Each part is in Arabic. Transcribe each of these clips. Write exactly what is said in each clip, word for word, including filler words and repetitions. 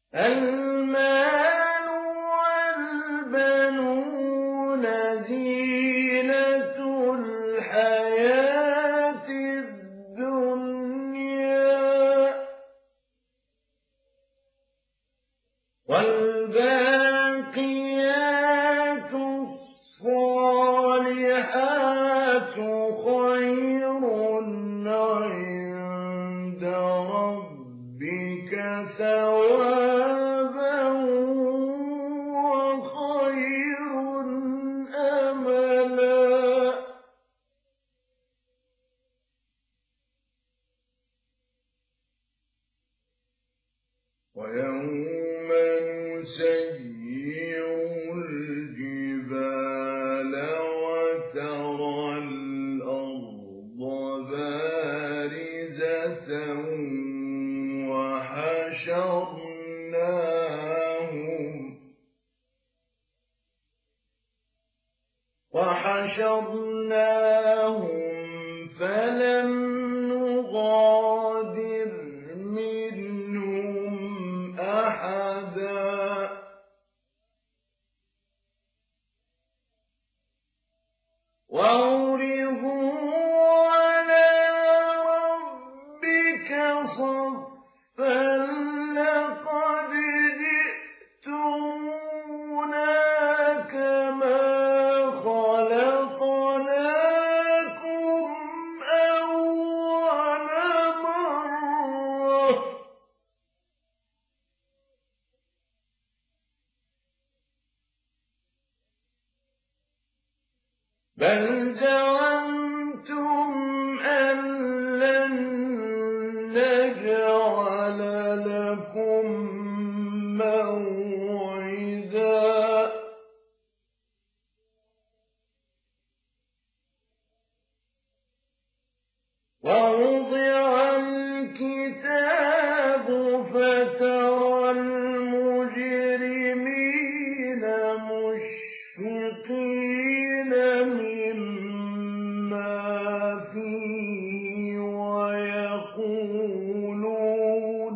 المال والبنون زينة الحياة الدنيا والباقيات الصالحات خير عند ربك ثوابا وخير أملا. ويوم نسير الجبال وترى الأرض بارزة وحشرناهم وحشرناهم فلم نغادر منهم أحدا وعرضوا على ربك صفا لقد جئتمونا كما خلقناكم أول مرة بل زعمتم أن لن نجعل لكم موعدا ووضع الكتاب فترى المجرمين مشفقين مما فيه ويقولون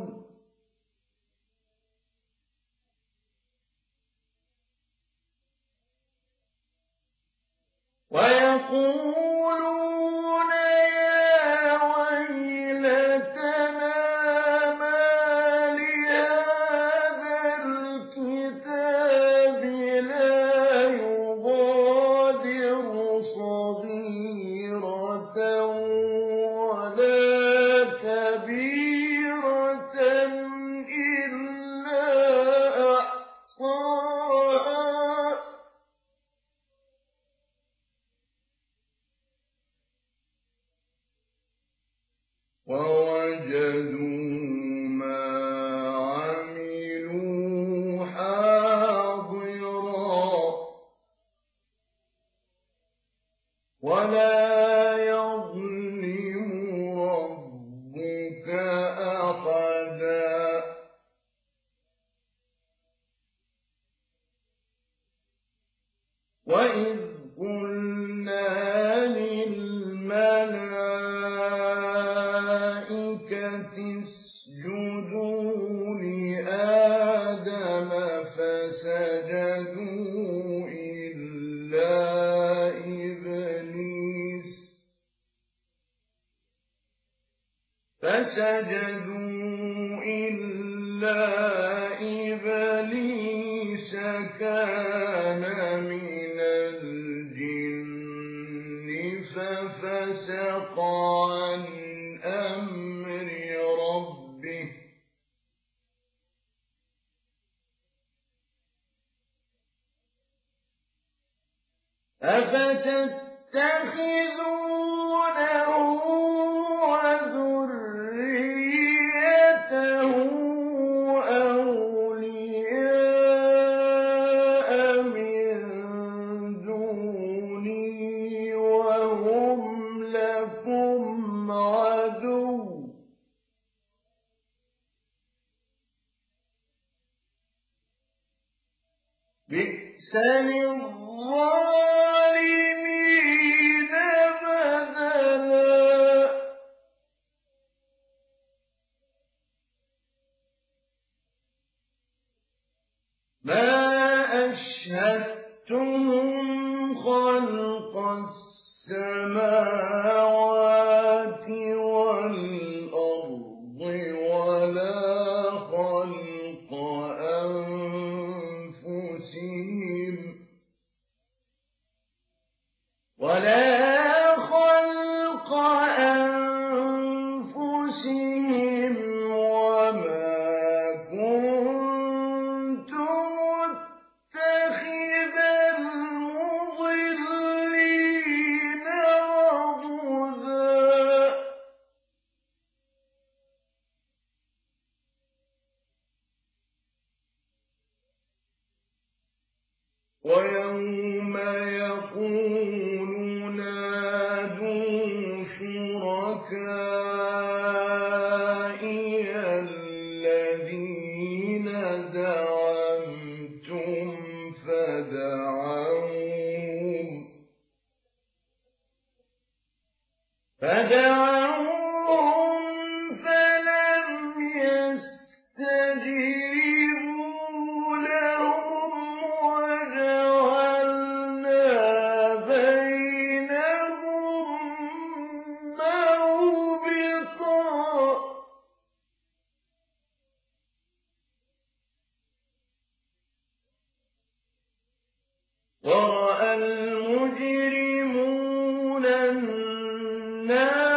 ويقولون يا ويلتنا ما لهذا الكتاب لا يغادر صغيرة ولا كبيرة إلا أحصاها ووجدوا ما عملوا حاضرا ولا يظلم ربك أحدا. وإذ قلنا للملائكة اسجدوا لآدم فسجدوا إلا إبليس فسجدوا إلا إبليس كان من الجن ففسق عن أمر ربه أفتتخذونه وذريته أولياء من دوني وهم لكم عدو بئس للظالمين بدلا. ما أشهدتهم خلق السماوات والأرض ولا خلق أنفسهم ولا خلق أنفسهم وما كنت متخذ المضلين عضدا ويوم يقول نادوا شركائي الذين زعمتم فدعوهم فدعوهم فلم يستجيبوا لهم وجعلنا بينهم موبقا ورأى المجرمون النار